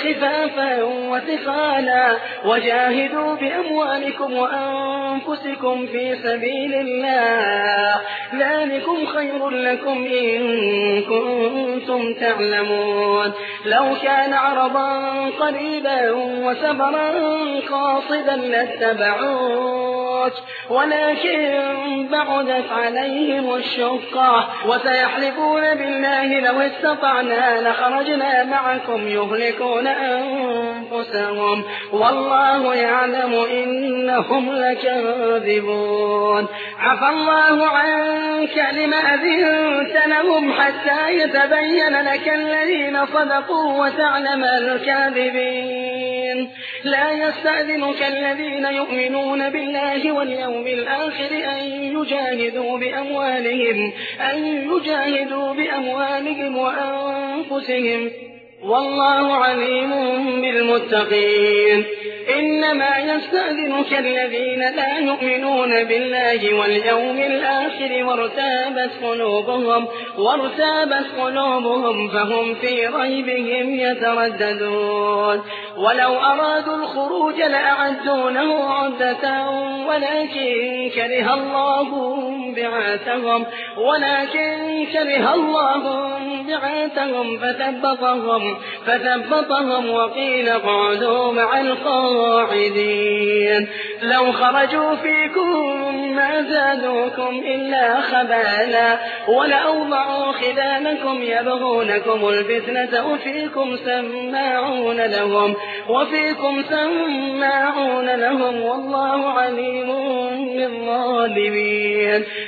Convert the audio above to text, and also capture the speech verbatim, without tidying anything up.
خفافا وثقالا وجاهدوا بأموالكم وأنفسكم في سبيل الله ذلكم خير لكم إن كنتم تعلمون لو كان عرضا قريبا وسفرا قاصدا لاتبعوك ولكن بعدت عليهم الشقة وسيحلفون بالله لو استطعنا لخرجنا معكم يهلكون أنفسهم والله يعلم إنهم لكاذبون عفى الله عنك لم أذنت لهم حتى يتبين لك الذين صدقوا وتعلم الكاذبين لا يستأذنك الذين يؤمنون بالله واليوم الآخر أن يجاهدوا بأموالهم أن يجاهدوا بأموالهم وأنفسهم والله عليم بالمتقين إنما يستأذنك الذين لا يؤمنون بالله واليوم الآخر وارتابت قلوبهم وارتابت قلوبهم فهم في ريبهم يترددون ولو أرادوا الخروج لأعدونه عدة ولكن كره الله بعاثهم ولكن كره الله بعاثهم فثبطهم فثبطهم وقيل اقعدوا مع القاعدين لو خرجوا فيكم ما زادوكم إلا خبالا ولأوضعوا خلالكم يبغونكم الفتنة وفيكم سماعون لهم وفيكم سماعون لهم والله عليم بالظالمين